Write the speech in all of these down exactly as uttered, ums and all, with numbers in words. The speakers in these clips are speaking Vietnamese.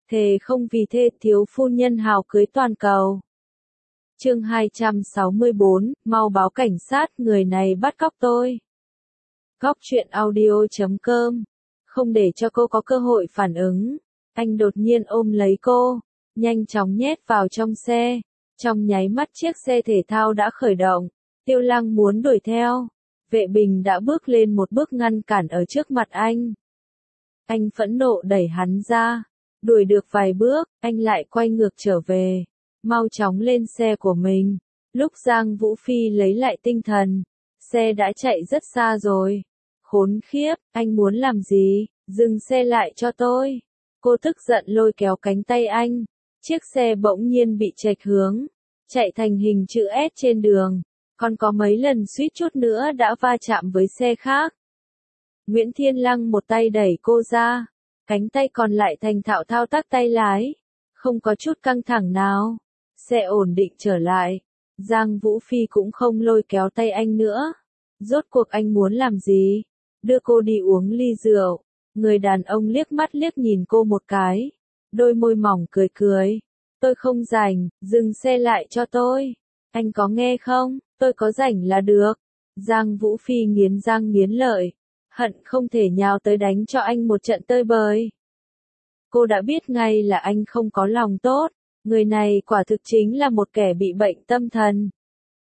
thề không vì thê thiếu phu nhân hào cưới toàn cầu. Chương hai trăm sáu mươi bốn, mau báo cảnh sát, người này bắt cóc tôi. Góc truyện audio chấm com. Không để cho cô có cơ hội phản ứng, anh đột nhiên ôm lấy cô, nhanh chóng nhét vào trong xe. Trong nháy mắt chiếc xe thể thao đã khởi động, Tiêu Lăng muốn đuổi theo. Vệ Bình đã bước lên một bước ngăn cản ở trước mặt anh. Anh phẫn nộ đẩy hắn ra. Đuổi được vài bước, anh lại quay ngược trở về. Mau chóng lên xe của mình. Lúc Giang Vũ Phi lấy lại tinh thần, xe đã chạy rất xa rồi. Khốn khiếp, anh muốn làm gì? Dừng xe lại cho tôi. Cô tức giận lôi kéo cánh tay anh. Chiếc xe bỗng nhiên bị chệch hướng, chạy thành hình chữ S trên đường. Còn có mấy lần suýt chút nữa đã va chạm với xe khác. Nguyễn Thiên Lăng một tay đẩy cô ra, cánh tay còn lại thành thạo thao tác tay lái. Không có chút căng thẳng nào. Xe ổn định trở lại. Giang Vũ Phi cũng không lôi kéo tay anh nữa. Rốt cuộc anh muốn làm gì? Đưa cô đi uống ly rượu. Người đàn ông liếc mắt liếc nhìn cô một cái. Đôi môi mỏng cười cười. Tôi không rảnh, dừng xe lại cho tôi. Anh có nghe không? Tôi có rảnh là được. Giang Vũ Phi nghiến răng nghiến lợi. Hận không thể nhào tới đánh cho anh một trận tơi bời. Cô đã biết ngay là anh không có lòng tốt. Người này quả thực chính là một kẻ bị bệnh tâm thần.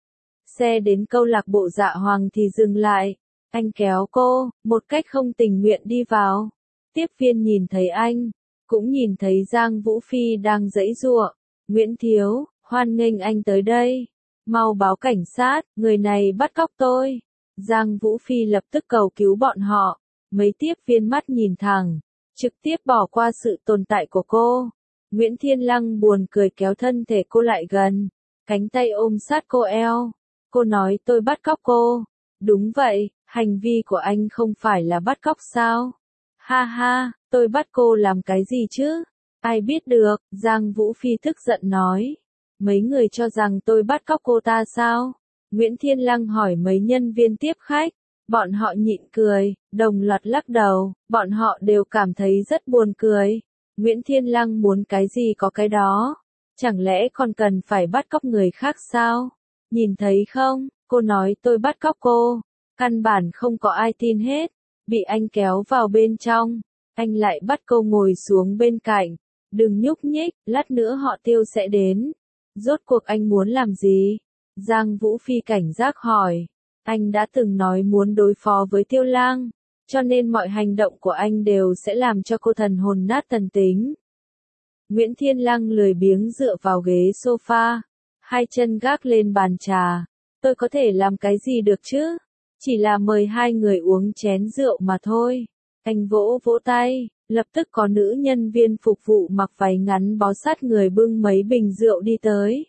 Xe đến câu lạc bộ Dạ Hoàng thì dừng lại. Anh kéo cô, một cách không tình nguyện đi vào. Tiếp viên nhìn thấy anh, cũng nhìn thấy Giang Vũ Phi đang giãy giụa. Nguyễn Thiếu, hoan nghênh anh tới đây. Mau báo cảnh sát, người này bắt cóc tôi. Giang Vũ Phi lập tức cầu cứu bọn họ. Mấy tiếp viên mắt nhìn thẳng, trực tiếp bỏ qua sự tồn tại của cô. Nguyễn Thiên Lăng buồn cười kéo thân thể cô lại gần, cánh tay ôm sát cô eo. Cô nói tôi bắt cóc cô. Đúng vậy, hành vi của anh không phải là bắt cóc sao? Ha ha, tôi bắt cô làm cái gì chứ? Ai biết được, Giang Vũ Phi tức giận nói. Mấy người cho rằng tôi bắt cóc cô ta sao? Nguyễn Thiên Lăng hỏi mấy nhân viên tiếp khách. Bọn họ nhịn cười, đồng loạt lắc đầu, bọn họ đều cảm thấy rất buồn cười. Nguyễn Thiên Lăng muốn cái gì có cái đó. Chẳng lẽ còn cần phải bắt cóc người khác sao? Nhìn thấy không, cô nói tôi bắt cóc cô. Căn bản không có ai tin hết. Bị anh kéo vào bên trong. Anh lại bắt cô ngồi xuống bên cạnh. Đừng nhúc nhích, lát nữa họ Tiêu sẽ đến. Rốt cuộc anh muốn làm gì? Giang Vũ Phi cảnh giác hỏi. Anh đã từng nói muốn đối phó với Tiêu Lang, cho nên mọi hành động của anh đều sẽ làm cho cô thần hồn nát thần tính. Nguyễn Thiên Lăng lười biếng dựa vào ghế sofa, hai chân gác lên bàn trà. Tôi có thể làm cái gì được chứ? Chỉ là mời hai người uống chén rượu mà thôi. Anh vỗ vỗ tay, lập tức có nữ nhân viên phục vụ mặc váy ngắn bó sát người bưng mấy bình rượu đi tới.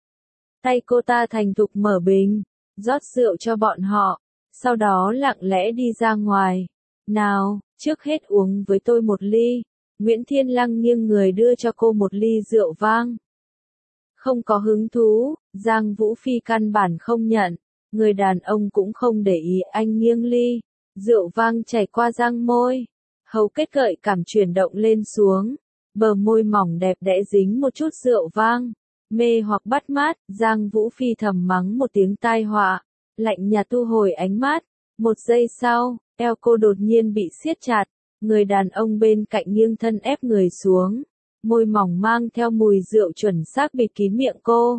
Tay cô ta thành thục mở bình, rót rượu cho bọn họ, sau đó lặng lẽ đi ra ngoài. Nào, trước hết uống với tôi một ly. Nguyễn Thiên Lăng nghiêng người đưa cho cô một ly rượu vang. Không có hứng thú, Giang Vũ Phi căn bản không nhận. Người đàn ông cũng không để ý anh nghiêng ly. Rượu vang chảy qua răng môi. Hầu kết gợi cảm chuyển động lên xuống. Bờ môi mỏng đẹp đẽ dính một chút rượu vang. Mê hoặc bắt mắt, Giang Vũ Phi thầm mắng một tiếng tai họa. Lạnh nhạt thu hồi ánh mắt. Một giây sau, eo cô đột nhiên bị siết chặt. Người đàn ông bên cạnh nghiêng thân ép người xuống. Môi mỏng mang theo mùi rượu chuẩn xác bịt kín miệng cô.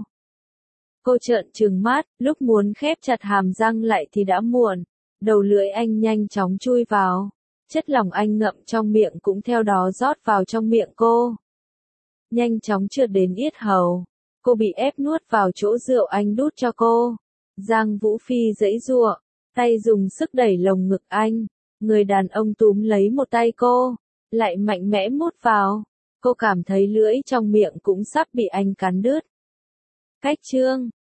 Cô trợn trừng mắt, lúc muốn khép chặt hàm răng lại thì đã muộn. Đầu lưỡi anh nhanh chóng chui vào. Chất lỏng anh ngậm trong miệng cũng theo đó rót vào trong miệng cô. Nhanh chóng trượt đến yết hầu. Cô bị ép nuốt vào chỗ rượu anh đút cho cô. Giang Vũ Phi giãy giụa, tay dùng sức đẩy lồng ngực anh. Người đàn ông túm lấy một tay cô, lại mạnh mẽ mút vào. Cô cảm thấy lưỡi trong miệng cũng sắp bị anh cắn đứt. Cách chương